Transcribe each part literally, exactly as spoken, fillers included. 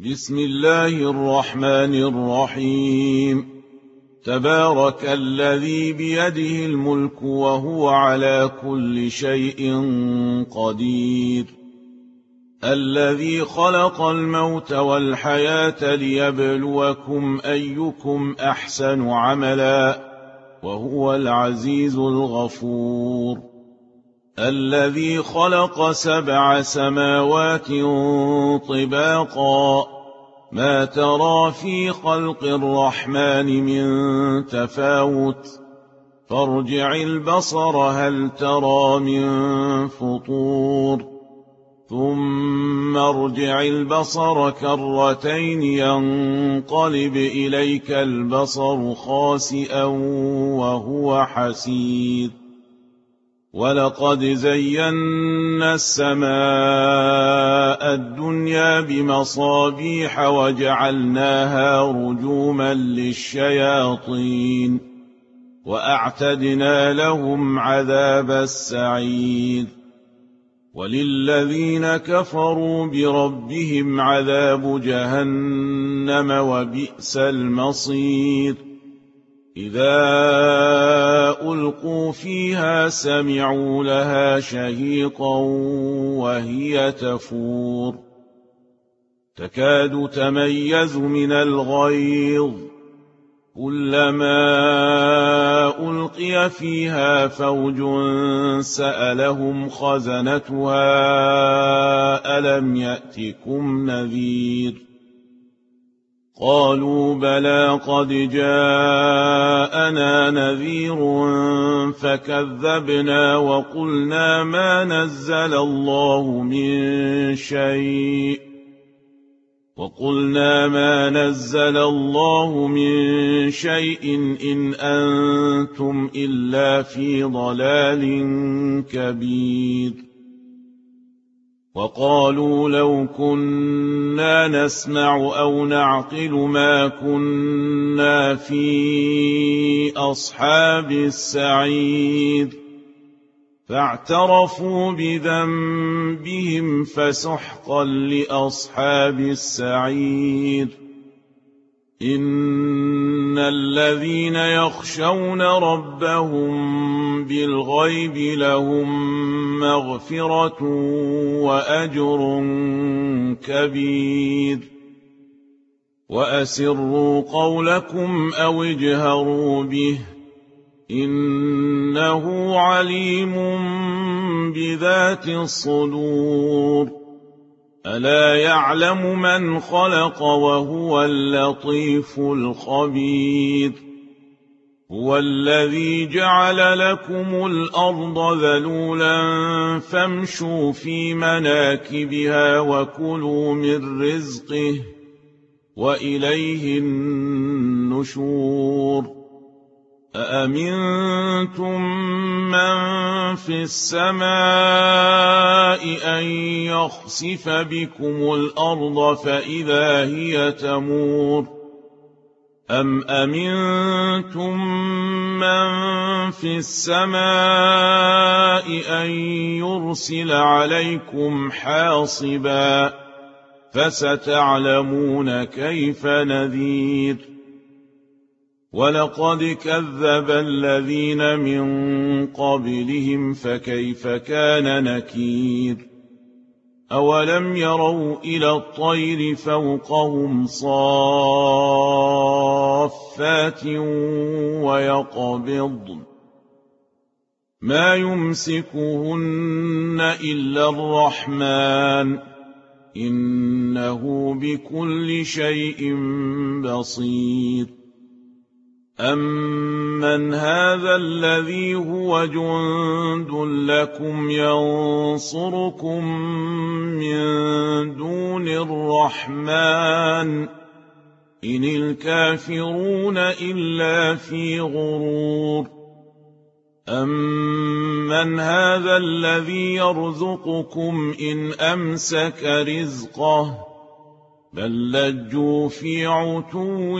بسم الله الرحمن الرحيم. تبارك الذي بيده الملك وهو على كل شيء قدير، الذي خلق الموت والحياة ليبلوكم أيكم أحسن عملا، وهو العزيز الغفور. الذي خلق سبع سماوات طباقا، ما ترى في خلق الرحمن من تفاوت، فارجع البصر هل ترى من فطور، ثم ارجع البصر كرتين ينقلب إليك البصر خاسئا وهو حسير. ولقد زينا السماء الدنيا بمصابيح وجعلناها رجوما للشياطين، وأعتدنا لهم عذاب السعير. وللذين كفروا بربهم عذاب جهنم وبئس المصير. إذا ألقوا فيها سمعوا لها شهيقا وهي تفور، تكاد تميز من الغيظ، كلما ألقي فيها فوج سألهم خزنتها ألم يأتكم نذير؟ قالوا بلى قد جاءنا نذير فكذبنا وقلنا ما نزل الله من شيء وقلنا ما نزل الله من شيء إن أنتم إلا في ضلال كبير. وقالوا لو كنا نسمع أو نعقل ما كنا في أصحاب السعير، فاعترفوا بذنبهم فسحقا لأصحاب السعير. إن الذين يخشون ربهم بالغيب لهم مغفرة وأجر كبير. وأسروا قولكم أو اجهروا به، إنه عليم بذات الصدور. ألا يعلم من خلق وهو اللطيف الخبير. هو الذي جعل لكم الأرض ذلولا فامشوا في مناكبها وكلوا من رزقه وإليه النشور. أأمنتم من في السماء أن يخسف بكم الأرض فإذا هي تمور، أم أمنتم من في السماء أن يرسل عليكم حاصبا، فستعلمون كيف نذير. ولقد كذب الذين من قبلهم فكيف كان نكير. أولم يروا إلى الطير فوقهم صافات ويقبضن ما يمسكهن إلا الرحمن، إنه بكل شيء بصير. أمن هذا الذي هو جند لكم ينصركم من دون الرحمن، إن الكافرون إلا في غرور. أمن هذا الذي يرزقكم إن أمسك رزقه، بل لجوا في عتو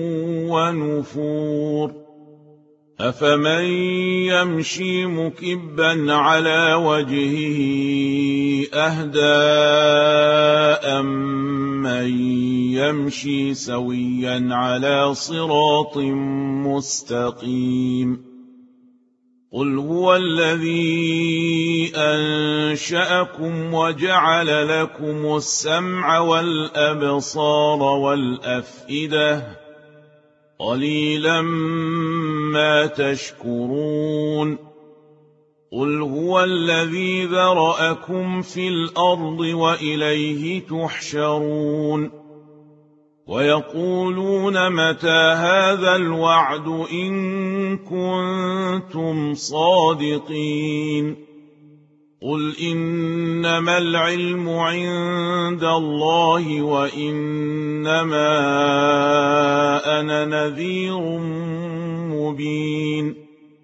ونفور. أفمن يمشي مكبا على وجهه أهدى أم أَمَّن يَمْشِي سَوِيًّا عَلَىٰ صِرَاطٍ مُّسْتَقِيمٍ قُلْ هُوَ الَّذِي أَنشَأَكُمْ وَجَعَلَ لَكُمُ السَّمْعَ وَالْأَبْصَارَ وَالْأَفْئِدَةَ قَلِيلًا مَّا تَشْكُرُونَ قُلْ هُوَ الَّذِي ذَرَأَكُمْ فِي الْأَرْضِ وَإِلَيْهِ تُحْشَرُونَ وَيَقُولُونَ مَتَىٰ هَٰذَا الْوَعْدُ إِن كُنتُمْ صَادِقِينَ قُلْ إِنَّمَا الْعِلْمُ عِندَ اللَّهِ وَإِنَّمَا أَنَا نَذِيرٌ مُّبِينٌ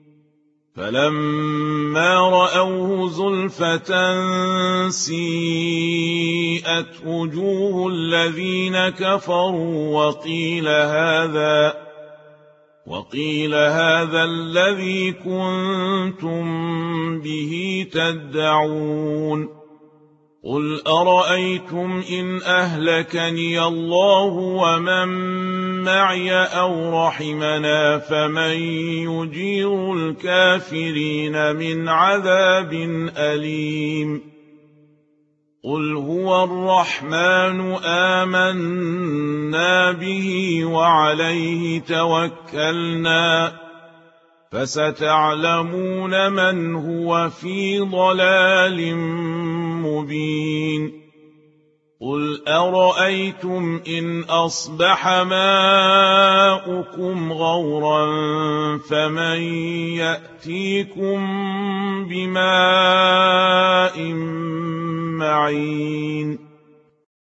فَلَمَّا رَأَوْهُ زُلْفَةً سِيئَتْ وُجُوهُ الَّذِينَ كَفَرُوا وَقِيلَ هَٰذَا وَقِيلَ هَٰذَا الَّذِي كُنتُم بِهِ تَدَّعُونَ قُلْ أَرَأَيْتُمْ إِنْ أَهْلَكَنِيَ اللَّهُ وَمَن مَّعِيَ أَوْ رَحِمَنَا فَمَن يُجِيرُ الْكَافِرِينَ مِنْ عَذَابٍ أَلِيمٍ قُلْ هُوَ الرَّحْمَٰنُ آمَنَّا بِهِ وَعَلَيْهِ تَوَكَّلْنَا فَسَتَعْلَمُونَ مَنْ هُوَ فِي ضَلَالٍ مُّبِينٍ قُلْ أَرَأَيْتُمْ إِنْ أَصْبَحَ مَاؤُكُمْ غَوْرًا فَمَن يَأْتِيكُم بِمَاءٍ مَّعِينٍ